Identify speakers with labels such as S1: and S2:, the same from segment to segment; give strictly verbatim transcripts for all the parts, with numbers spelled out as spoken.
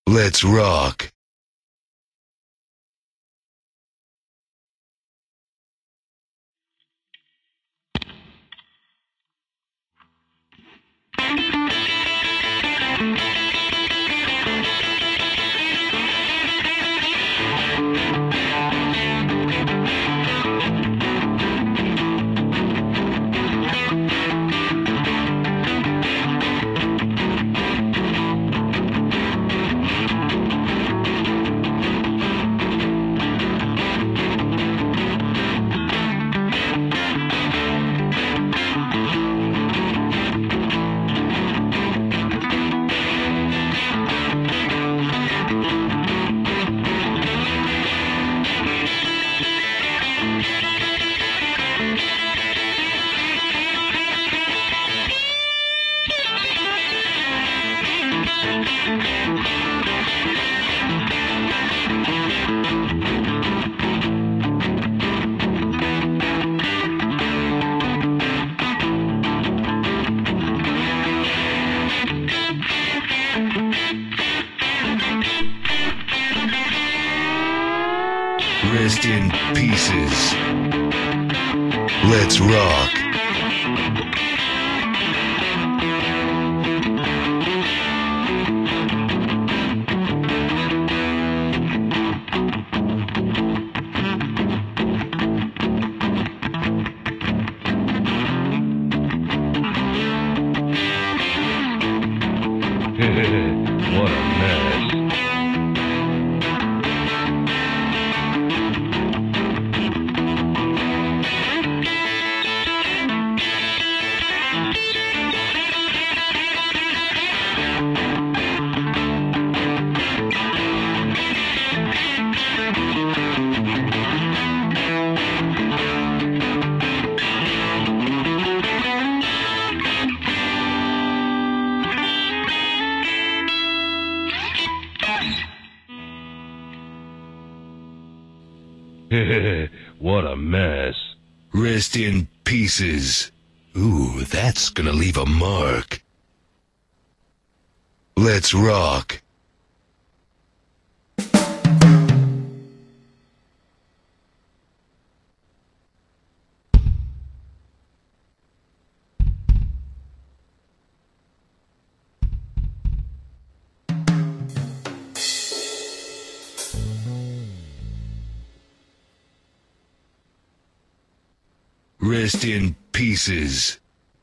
S1: Let's rock. Rest in pieces. Let's rock.
S2: What a mess. What a mess.
S1: Rest in pieces. Ooh, that's gonna leave a mark. Let's rock. Rest in pieces.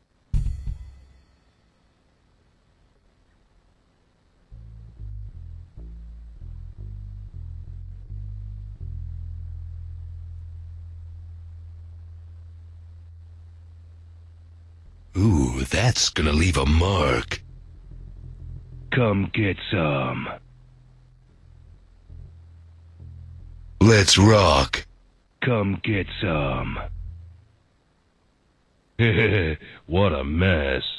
S1: Ooh, that's gonna leave a mark.
S2: Come get some.
S1: Let's rock.
S2: Come get some. What a mess.